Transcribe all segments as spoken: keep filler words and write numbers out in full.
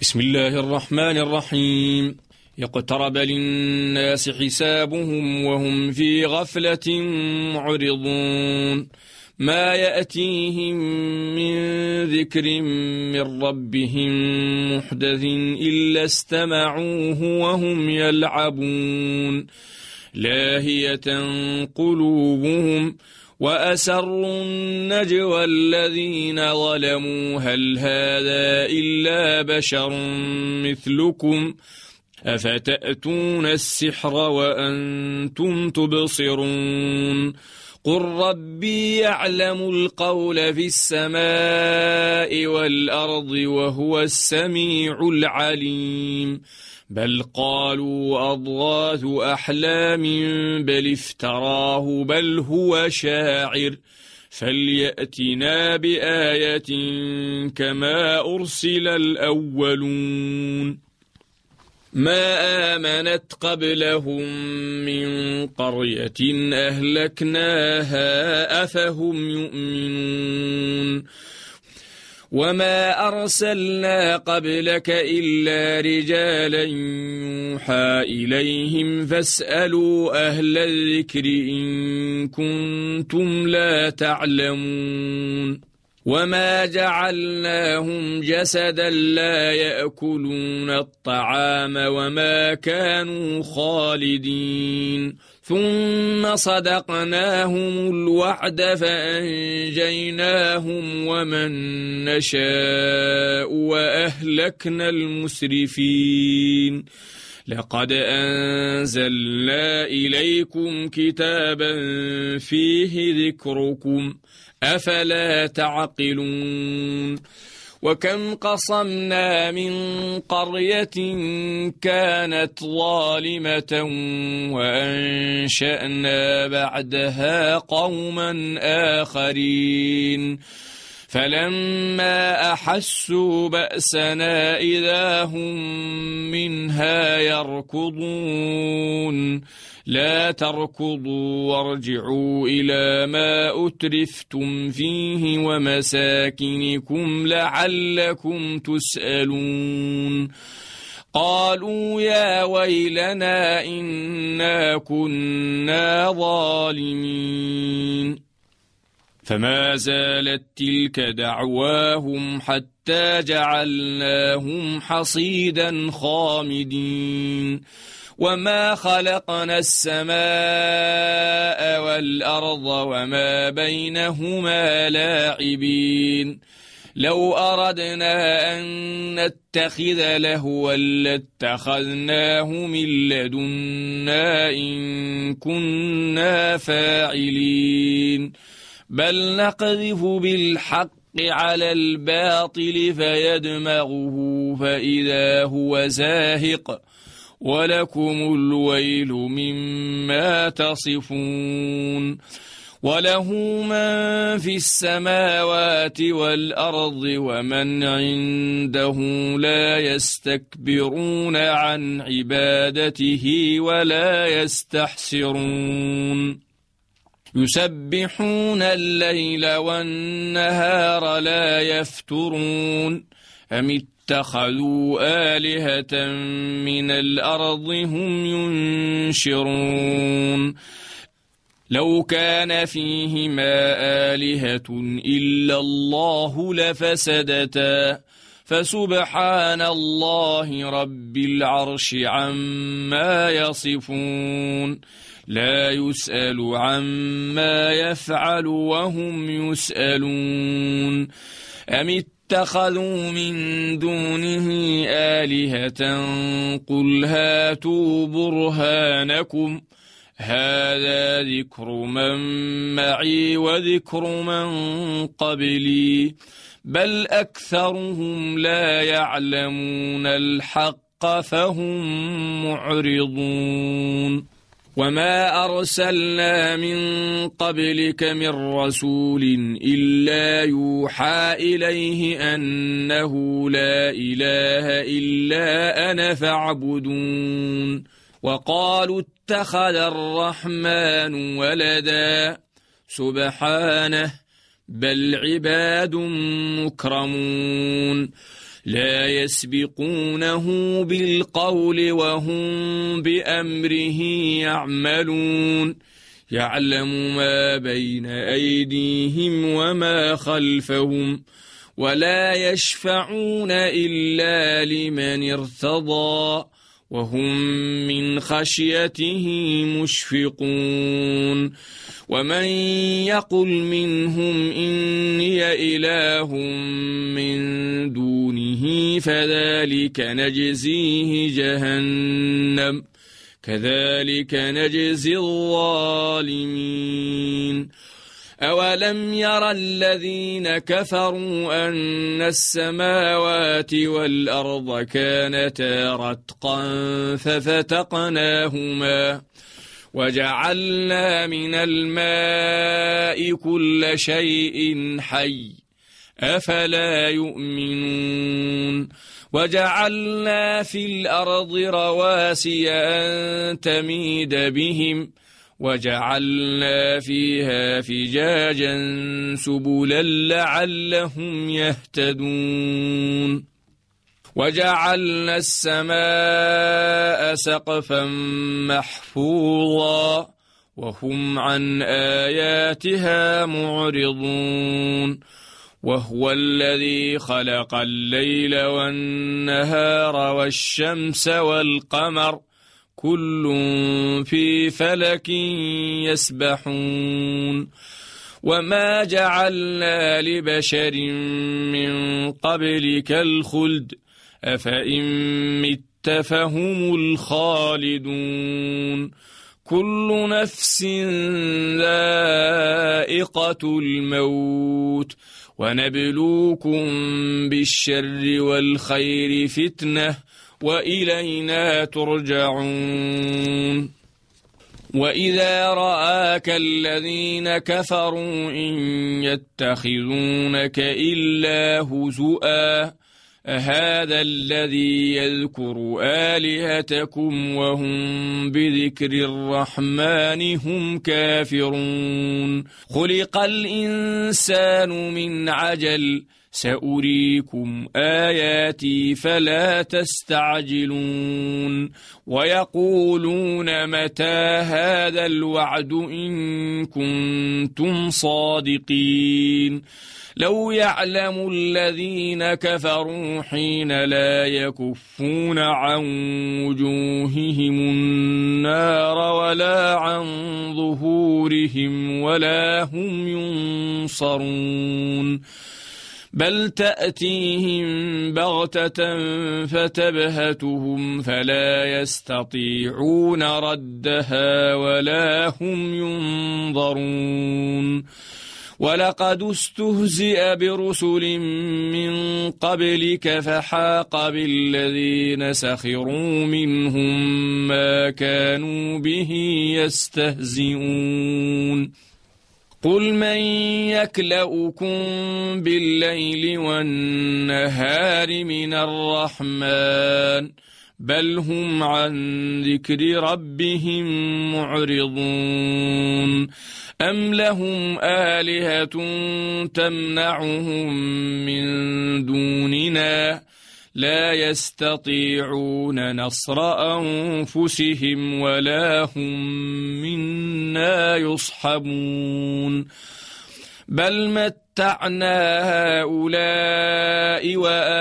بسم الله الرحمن الرحيم. اقترب للناس حسابهم وهم في غفلة معرضون. ما يأتيهم من ذكر من ربهم محدث إلا استمعوه وهم يلعبون. لاهية قلوبهم وأسروا النجوى الذين ظلموا هل هذا إلا بشر مثلكم أفتأتون السحر وأنتم تبصرون. قل ربي يعلم القول في السماء والأرض وهو السميع العليم. بل قالوا أضغاث أحلام بل افتراه بل هو شاعر فليأتنا بآية كما أرسل الأولون. ما آمنت قبلهم من قرية أهلكناها أفهم يؤمنون. وما أرسلنا قبلك إلا رجالا يوحى إليهم فاسألوا أهل الذكر إن كنتم لا تعلمون. وما جعلناهم جسدا لا يأكلون الطعام وما كانوا خالدين. ثم صدقناهم الوعد فأنجيناهم ومن نشاء وأهلكنا المسرفين. لقد أنزلنا إليكم كتابا فيه ذكركم أفلا تعقلون. وكم قصمنا من قرية كانت ظالمة وأنشأنا بعدها قوما آخرين فلما أحسوا بأسنا إذا هم منها يركضون. لا تركضوا وارجعوا إلى ما أترفتم فيه ومساكنكم لعلكم تسألون. قالوا يا ويلنا إنا كنا ظالمين. فما زالت تلك دعواهم حتى جعلناهم حصيدا خامدين. وما خلقنا السماء والأرض وما بينهما لاعبين. لو أردنا أن نتخذ لهوا لاتخذناه من لدنا إن كنا فاعلين. بل نقذف بالحق على الباطل فيدمغه فإذا هو زاهق ولكم الويل مما تصفون. وله من في السماوات والأرض ومن عنده لا يستكبرون عن عبادته ولا يستحسرون. يسبحون الليل والنهار لا يفترون. أم اتخذوا آلهة من الأرض هم ينشرون. لو كان فيهما آلهة إلا الله لفسدتا فسبحان الله رب العرش عما يصفون. لا يسأل عما يفعل وهم يسألون. أم اتخذوا من دونه آلهة قل هاتوا برهانكم هذا ذكر من معي وذكر من قبلي بل أكثرهم لا يعلمون الحق فهم معرضون. وما أرسلنا من قبلك من رسول إلا يوحى إليه أنه لا إله إلا أنا فاعبدون. وقالوا اتخذ الرحمن ولدا سبحانه بل عباد مكرمون لا يسبقونه بالقول وهم بأمره يعملون يعلم ما بين أيديهم وما خلفهم ولا يشفعون إلا لمن ارتضى وهم من خشيته مشفقون ومن يقل منهم إني إله من دونه فذلك نجزيه جهنم كذلك نجزي الظالمين أولم ير الذين كفروا أن السماوات والأرض كانتا رتقا ففتقناهما وجعلنا من الماء كل شيء حي أفلا يؤمنون وجعلنا في الأرض رواسي أن تميد بهم وجعلنا فيها فجاجا سبلا لعلهم يهتدون وجعلنا السماء سقفا محفوظا وهم عن آياتها معرضون وهو الذي خلق الليل والنهار والشمس والقمر كل في فلك يسبحون وما جعلنا لبشر من قبلك الخلد أفإن مت فهم الخالدون كل نفس ذائقة الموت ونبلوكم بالشر والخير فتنة وإلينا ترجعون وإذا رآك الذين كفروا إن يتخذونك إلا هزؤا أهذا الذي يذكر آلهتكم وهم بذكر الرحمن هم كافرون خلق الإنسان من عجل سأريكم آياتي فلا تستعجلون ويقولون متى هذا الوعد إن كنتم صادقين لو يعلم الذين كفروا حين لا يكفون عن وجوههم النار ولا عن ظهورهم ولا هم ينصرون بل تأتيهم بغتة فتبهتهم فلا يستطيعون ردها ولا هم ينظرون ولقد استهزئ برسل من قبلك فحاق بالذين سخروا منهم ما كانوا به يستهزئون قل من يكلؤكم بالليل والنهار من الرحمن بل هم عن ذكر ربهم معرضون أم لهم آلهة تمنعهم من دوننا لا يستطيعون نصر أنفسهم ولا هم منا يصحبون بل متعنا هؤلاء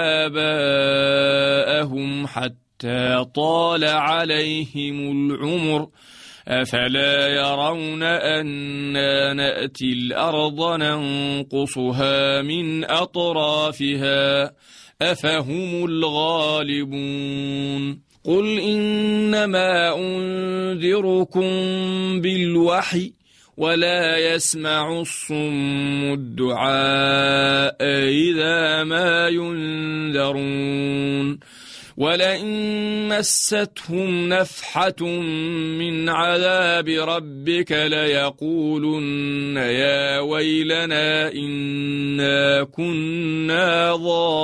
وآباءهم حتى طال عليهم العمر أفلا يرون أنا نأتي الأرض ننقصها من أطرافها أفهم الغالبون قل إنما أنذركم بالوحي ولا يسمع الصم الدعاء إذا ما ينذرون ولئن مستهم نفحة من عذاب ربك ليقولن يا ويلنا إنا كنا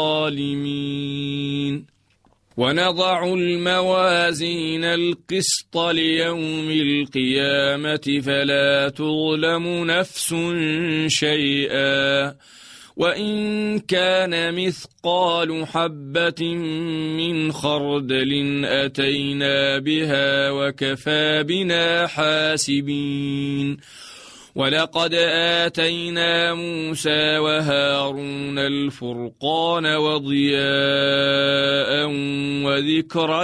ظالمين ونضع الموازين القسط ليوم القيامة فلا تظلم نفس شيئا وإن كان مثقال حبة من خردل أتينا بها وكفى بنا حاسبين ولقد آتينا موسى وهارون الفرقان وضياء وذكرا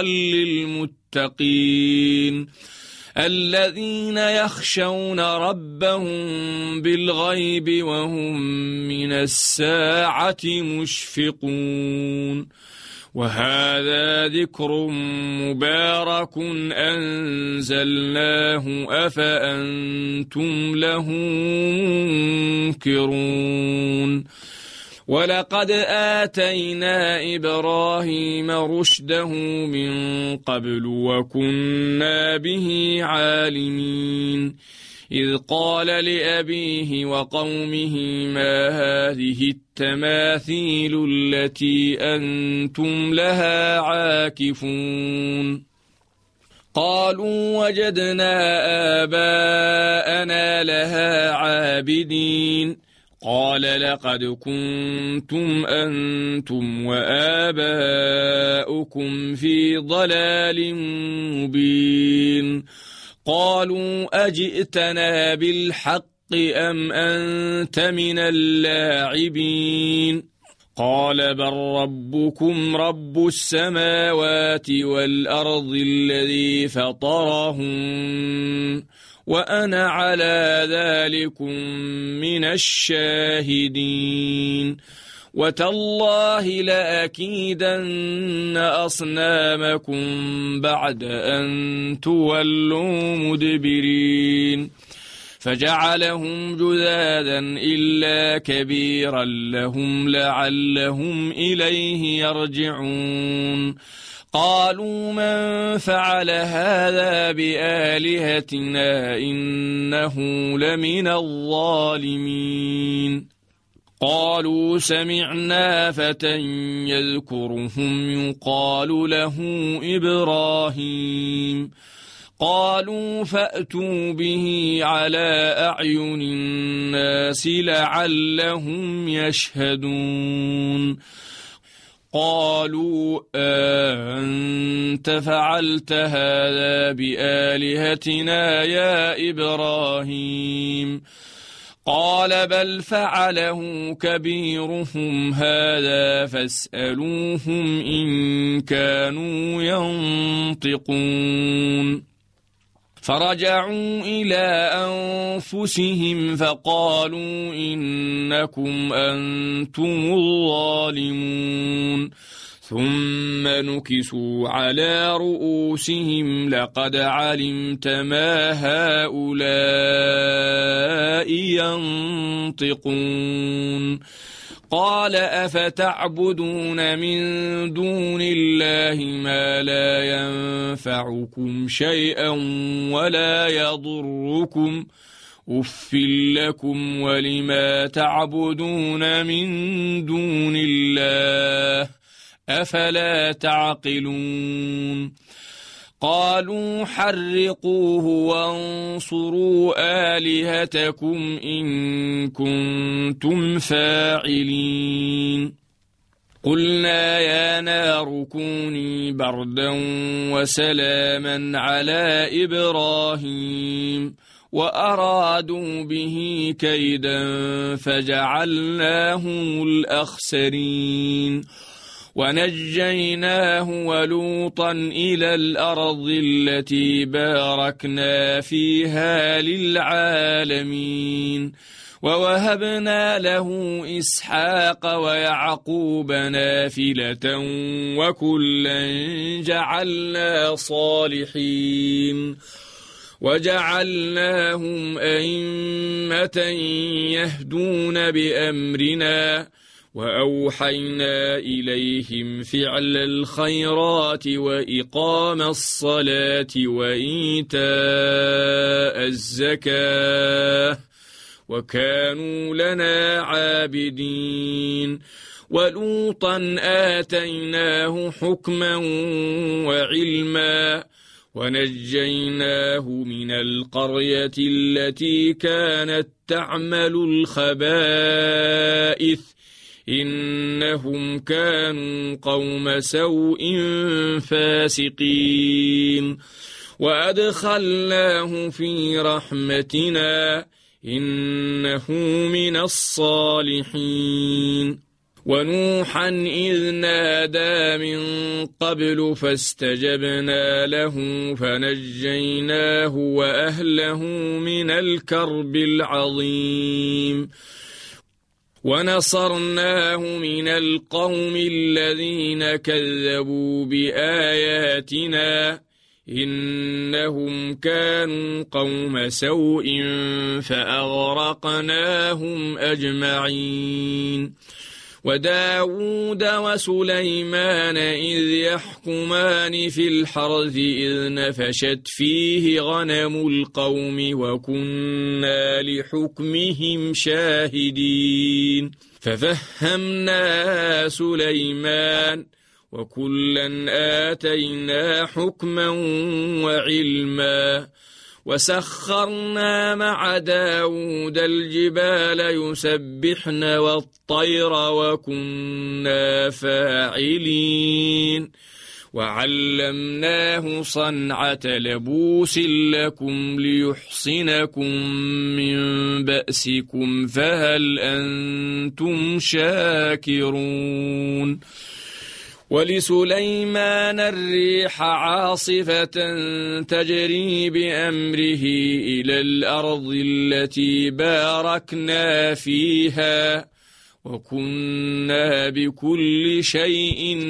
للمتقين الذين يخشون ربهم بالغيب وهم من الساعة مشفقون وهذا ذكر مبارك أنزلناه أفأنتم له منكرون ولقد آتينا إبراهيم رشده من قبل وكنا به عالمين إذ قال لأبيه وقومه ما هذه التماثيل التي أنتم لها عاكفون قالوا وجدنا آباءنا لها عابدين قال لقد كنتم أنتم وآباؤكم في ضلال مبين قالوا أجئتنا بالحق أم أنت من اللاعبين قال بل ربكم رب السماوات والأرض الذي فطرهم وأنا على ذلكم من الشاهدين وتالله لأكيدن أصنامكم بعد أن تولوا مدبرين فجعلهم جذاذا إلا كبيرا لهم لعلهم إليه يرجعون قالوا من فعل هذا بآلهتنا إنه لمن الظالمين قالوا سمعنا فتى يذكرهم يقال له إبراهيم قالوا فأتوا به على أعين الناس لعلهم يشهدون قالوا أنت فعلت هذا بآلهتنا يا إبراهيم قال بل فعله كبيرهم هذا فاسألوهم إن كانوا ينطقون فرجعوا إلى أنفسهم فقالوا إنكم أنتم الظالمون ثم نكسوا على رؤوسهم لقد علمت ما هؤلاء ينطقون قال أفتعبدون من دون الله ما لا ينفعكم شيئا ولا يضركم أف لكم ولما تعبدون من دون الله أفلا تعقلون قالوا حرقوه وانصروا آلهتكم إن كنتم فاعلين قلنا يا نار كوني بردا وسلاما على إبراهيم وأرادوا به كيدا فجعلناهم الأخسرين ونجيناه ولوطا إلى الأرض التي باركنا فيها للعالمين ووهبنا له إسحاق ويعقوب نافلة وكلا جعلنا صالحين وجعلناهم أئمة يهدون بأمرنا وأوحينا إليهم فعل الخيرات وإقام الصلاة وإيتاء الزكاة وكانوا لنا عابدين ولوطا آتيناه حكما وعلما ونجيناه من القرية التي كانت تعمل الخبائث إنهم كانوا قوم سوء فاسقين وأدخلناه في رحمتنا إنه من الصالحين ونوحا إذ نادى من قبل فاستجبنا له فنجيناه وأهله من الكرب العظيم ونصرناه من القوم الذين كذبوا بآياتنا إنهم كانوا قوم سوء فأغرقناهم أجمعين وداود وسليمان إذ يحكمان في الحرث إذ نفشت فيه غنم القوم وكنا لحكمهم شاهدين ففهمنا سليمان وكلا آتينا حكما وعلما وسخرنا مع داود الجبال يسبحن والطير وكنا فاعلين وعلمناه صنعة لبوس لكم ليحصنكم من بأسكم فهل أنتم شاكرون ولسليمان الريح عاصفة تجري بأمره إلى الأرض التي باركنا فيها وكنا بكل شيء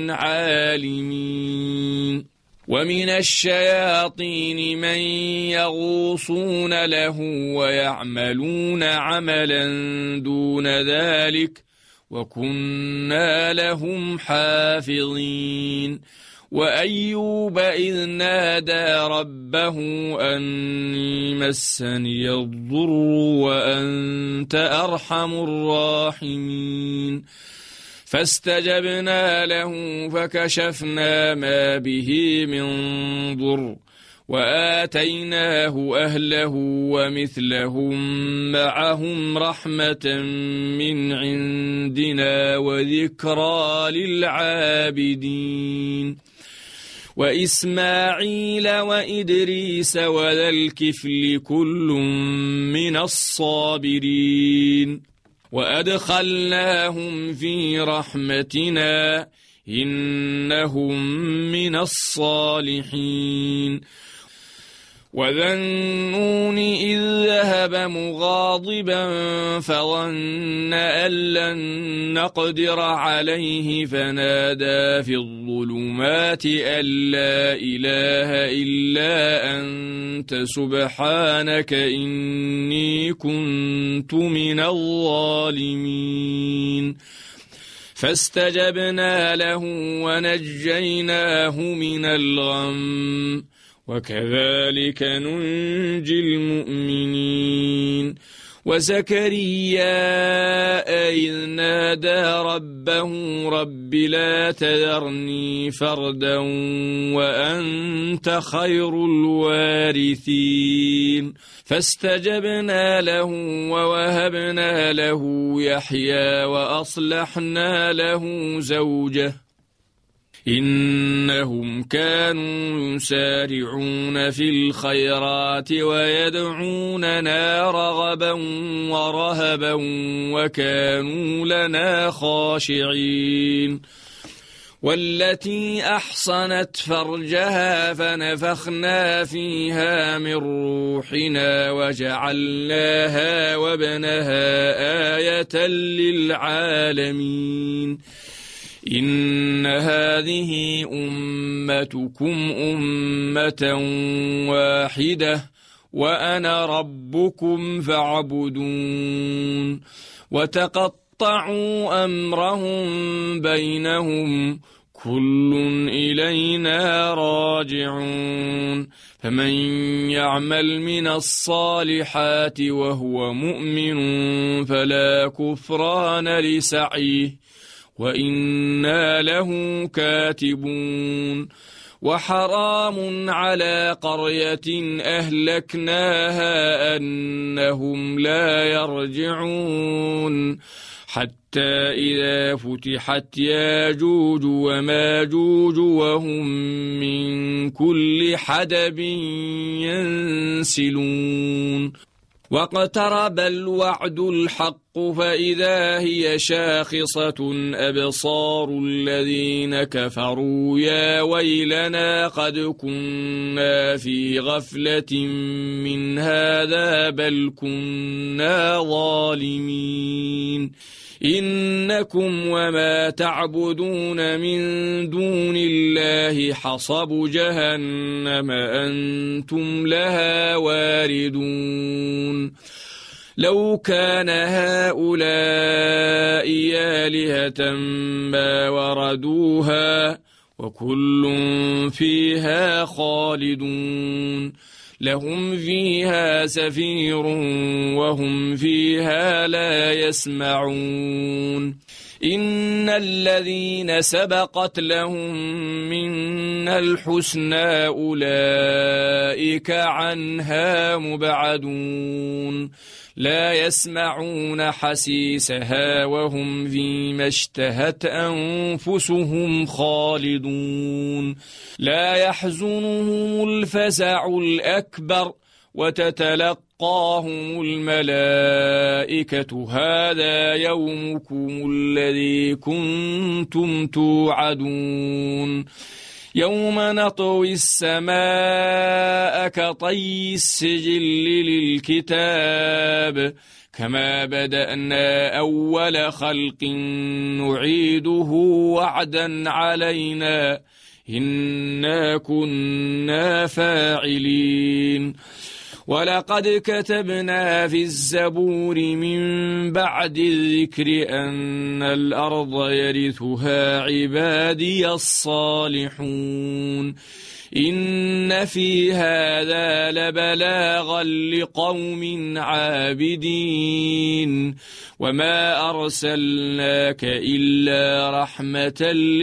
عالمين ومن الشياطين من يغوصون له ويعملون عملا دون ذلك وكنا لهم حافظين وأيوب إذ نادى ربه أني مسني الضر وأنت أرحم الراحمين فاستجبنا له فكشفنا ما به من ضر وآتيناه أهله ومثلهم معهم رحمة من عندنا وذكرى للعابدين وإسماعيل وإدريس وذا الكفل كل من الصابرين وأدخلناهم في رحمتنا إنهم من الصالحين وذا النون إذ ذهب مغاضبا فظن أن لن نقدر عليه فنادى في الظلمات أن لا إله إلا أنت سبحانك إني كنت من الظالمين فاستجبنا له ونجيناه من الغم وكذلك ننجي المؤمنين وزكريا إذ نادى ربه رب لا تذرني فردا وأنت خير الوارثين فاستجبنا له ووهبنا له يحيى وأصلحنا له زوجه إنهم كانوا يسارعون في الخيرات ويدعوننا رغبا ورهبا وكانوا لنا خاشعين والتي أحصنت فرجها فنفخنا فيها من روحنا وجعلناها وابنها آية للعالمين إن هذه أمتكم أمة واحدة وأنا ربكم فاعبدون وتقطعوا أمرهم بينهم كل إلينا راجعون فمن يعمل من الصالحات وهو مؤمن فلا كفران لسعيه وإنا له كاتبون وحرام على قرية أهلكناها أنهم لا يرجعون حتى إذا فتحت ياجوج وماجوج وهم من كل حدب ينسلون واقترب الوعد الحق فإذا هي شاخصة أبصار الذين كفروا يا ويلنا قد كنا في غفلة من هذا بل كنا ظالمين إنكم وما تعبدون من دون الله حصب جهنم أنتم لها واردون لو كان هؤلاء آلهة ما وردوها وكل فيها خالدون لهم فيها زفير وهم فيها لا يسمعون إن الذين سبقت لهم منا الحسنى أولئك عنها مبعدون لا يسمعون حسيسها وهم فيما اشتهت أنفسهم خالدون لا يحزنهم الفزع الأكبر وتتلقاهم الملائكة هذا يومكم الذي كنتم توعدون يوم نطوي السماء كطي السجل للكتاب كما بدأنا أول خلق نعيده وعدا علينا إنا كنا فاعلين ولقد كتبنا في الزبور من بعد الذكر أن الأرض يرثها عبادي الصالحون إن في هذا لبلاغا لقوم عابدين وما أرسلناك إلا رحمة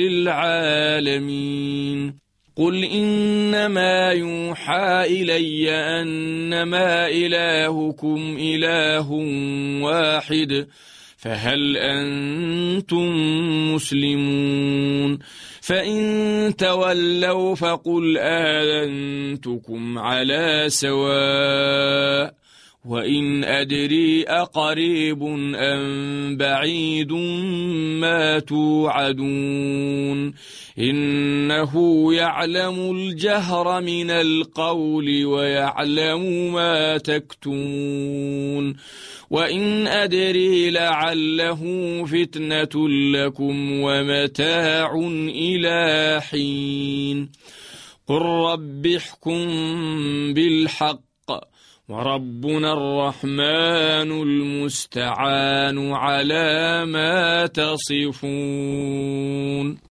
للعالمين قل إنما يوحى إلي أنما إلهكم إله واحد فهل أنتم مسلمون فإن تولوا فقل آذنتكم على سواء وإن أدري أقريب أم بعيد ما توعدون إنه يعلم الجهر من القول ويعلم ما تكتمون وإن أدري لعله فتنة لكم ومتاع إلى حين قل رب احكم بالحق وربنا الرحمن المستعان على ما تصفون.